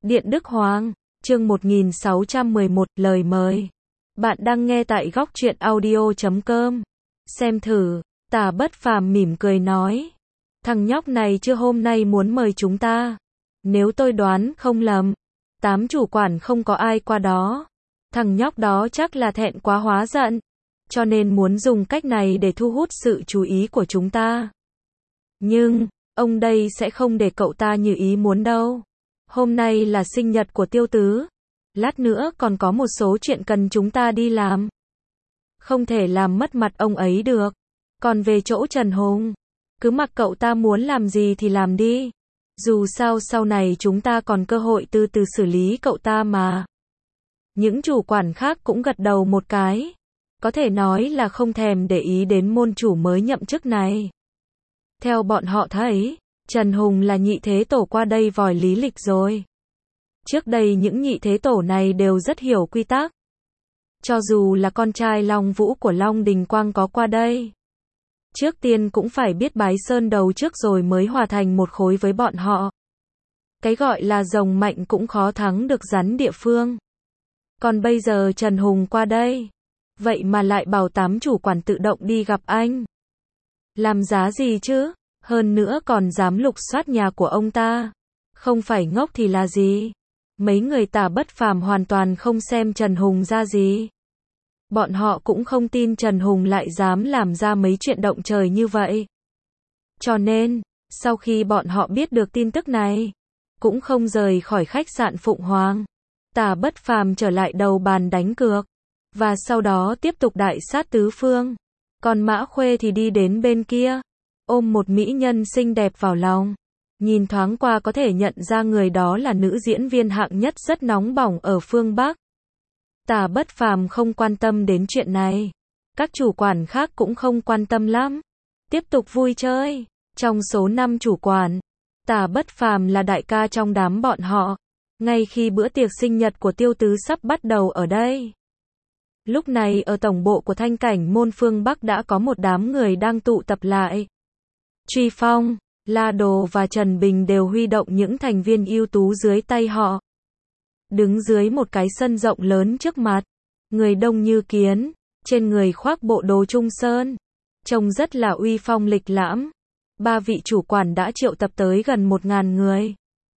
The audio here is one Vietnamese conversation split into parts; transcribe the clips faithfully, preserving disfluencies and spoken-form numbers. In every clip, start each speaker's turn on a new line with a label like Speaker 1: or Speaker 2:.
Speaker 1: Điện Đức Hoàng, chương một nghìn sáu trăm mười một, lời mời. Bạn đang nghe tại góc truyện audio chấm com. Xem thử, Tả Bất Phàm mỉm cười nói. Thằng nhóc này chưa hôm nay muốn mời chúng ta. Nếu tôi đoán không lầm, tám chủ quản không có ai qua đó. Thằng nhóc đó chắc là thẹn quá hóa giận, cho nên muốn dùng cách này để thu hút sự chú ý của chúng ta. Nhưng, ông đây sẽ không để cậu ta như ý muốn đâu. Hôm nay là sinh nhật của Tiêu Tứ. Lát nữa còn có một số chuyện cần chúng ta đi làm. Không thể làm mất mặt ông ấy được. Còn về chỗ Trần Hùng, cứ mặc cậu ta muốn làm gì thì làm đi. Dù sao sau này chúng ta còn cơ hội từ từ xử lý cậu ta mà. Những chủ quản khác cũng gật đầu một cái. Có thể nói là không thèm để ý đến môn chủ mới nhậm chức này. Theo bọn họ thấy, Trần Hùng là nhị thế tổ qua đây vòi lý lịch rồi. Trước đây những nhị thế tổ này đều rất hiểu quy tắc. Cho dù là con trai Long Vũ của Long Đình Quang có qua đây, trước tiên cũng phải biết bái sơn đầu trước rồi mới hòa thành một khối với bọn họ. Cái gọi là rồng mạnh cũng khó thắng được rắn địa phương. Còn bây giờ Trần Hùng qua đây, vậy mà lại bảo tám chủ quản tự động đi gặp anh. Làm giá gì chứ? Hơn nữa còn dám lục soát nhà của ông ta. Không phải ngốc thì là gì? Mấy người Tả Bất Phàm hoàn toàn không xem Trần Hùng ra gì. Bọn họ cũng không tin Trần Hùng lại dám làm ra mấy chuyện động trời như vậy. Cho nên, sau khi bọn họ biết được tin tức này, cũng không rời khỏi khách sạn Phụng Hoàng. Tả Bất Phàm trở lại đầu bàn đánh cược, và sau đó tiếp tục đại sát tứ phương. Còn Mã Khuê thì đi đến bên kia, ôm một mỹ nhân xinh đẹp vào lòng. Nhìn thoáng qua có thể nhận ra người đó là nữ diễn viên hạng nhất rất nóng bỏng ở phương Bắc. Tả Bất Phàm không quan tâm đến chuyện này. Các chủ quản khác cũng không quan tâm lắm. Tiếp tục vui chơi. Trong số năm chủ quản, Tả Bất Phàm là đại ca trong đám bọn họ. Ngay khi bữa tiệc sinh nhật của Tiêu Tứ sắp bắt đầu ở đây. Lúc này ở tổng bộ của Thanh Cảnh Môn phương Bắc đã có một đám người đang tụ tập lại. Truy Phong, La Đồ và Trần Bình đều huy động những thành viên ưu tú dưới tay họ. Đứng dưới một cái sân rộng lớn trước mặt, người đông như kiến, trên người khoác bộ đồ Trung Sơn, trông rất là uy phong lịch lãm. Ba vị chủ quản đã triệu tập tới gần một ngàn người.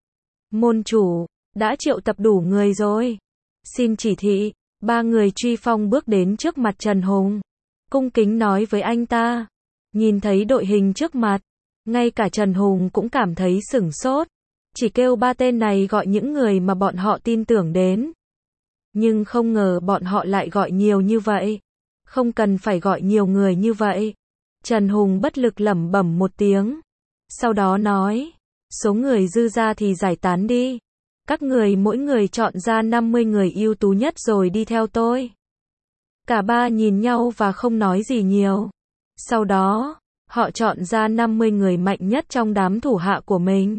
Speaker 1: Môn chủ, đã triệu tập đủ người rồi. Xin chỉ thị. Ba người Truy Phong bước đến trước mặt Trần Hùng, cung kính nói với anh ta. Nhìn thấy đội hình trước mặt, ngay cả Trần Hùng cũng cảm thấy sửng sốt. Chỉ kêu ba tên này gọi những người mà bọn họ tin tưởng đến. Nhưng không ngờ bọn họ lại gọi nhiều như vậy. Không cần phải gọi nhiều người như vậy. Trần Hùng bất lực lẩm bẩm một tiếng. Sau đó nói, số người dư ra thì giải tán đi. Các người mỗi người chọn ra năm mươi người ưu tú nhất rồi đi theo tôi. Cả ba nhìn nhau và không nói gì nhiều. Sau đó, họ chọn ra năm mươi người mạnh nhất trong đám thủ hạ của mình.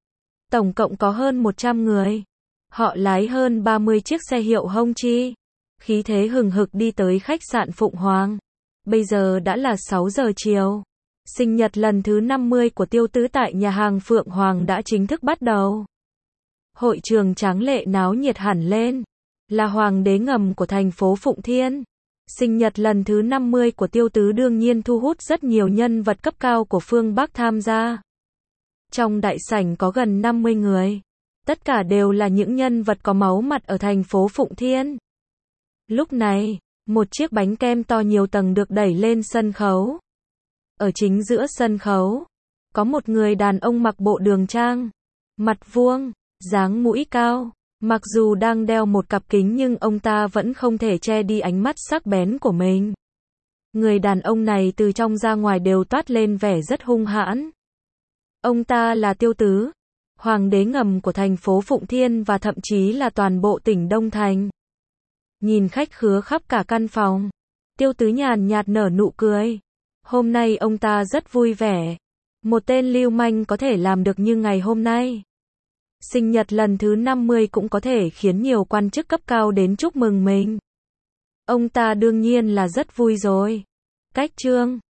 Speaker 1: Tổng cộng có hơn một trăm người. Họ lái hơn ba mươi chiếc xe hiệu Hongqi. Khí thế hừng hực đi tới khách sạn Phụng Hoàng. Bây giờ đã là sáu giờ chiều. Sinh nhật lần thứ năm mươi của Tiêu Tứ tại nhà hàng Phượng Hoàng đã chính thức bắt đầu. Hội trường tráng lệ náo nhiệt hẳn lên. Là hoàng đế ngầm của thành phố Phụng Thiên. Sinh nhật lần thứ năm mươi của Tiêu Tứ đương nhiên thu hút rất nhiều nhân vật cấp cao của phương Bắc tham gia. Trong đại sảnh có gần năm mươi người. Tất cả đều là những nhân vật có máu mặt ở thành phố Phụng Thiên. Lúc này, một chiếc bánh kem to nhiều tầng được đẩy lên sân khấu. Ở chính giữa sân khấu, có một người đàn ông mặc bộ đường trang, mặt vuông, dáng mũi cao. Mặc dù đang đeo một cặp kính nhưng ông ta vẫn không thể che đi ánh mắt sắc bén của mình. Người đàn ông này từ trong ra ngoài đều toát lên vẻ rất hung hãn. Ông ta là Tiêu Tứ, hoàng đế ngầm của thành phố Phụng Thiên và thậm chí là toàn bộ tỉnh Đông Thành. Nhìn khách khứa khắp cả căn phòng, Tiêu Tứ nhàn nhạt nở nụ cười. Hôm nay ông ta rất vui vẻ. Một tên lưu manh có thể làm được như ngày hôm nay. Sinh nhật lần thứ năm mươi cũng có thể khiến nhiều quan chức cấp cao đến chúc mừng mình. Ông ta đương nhiên là rất vui rồi. Cách chương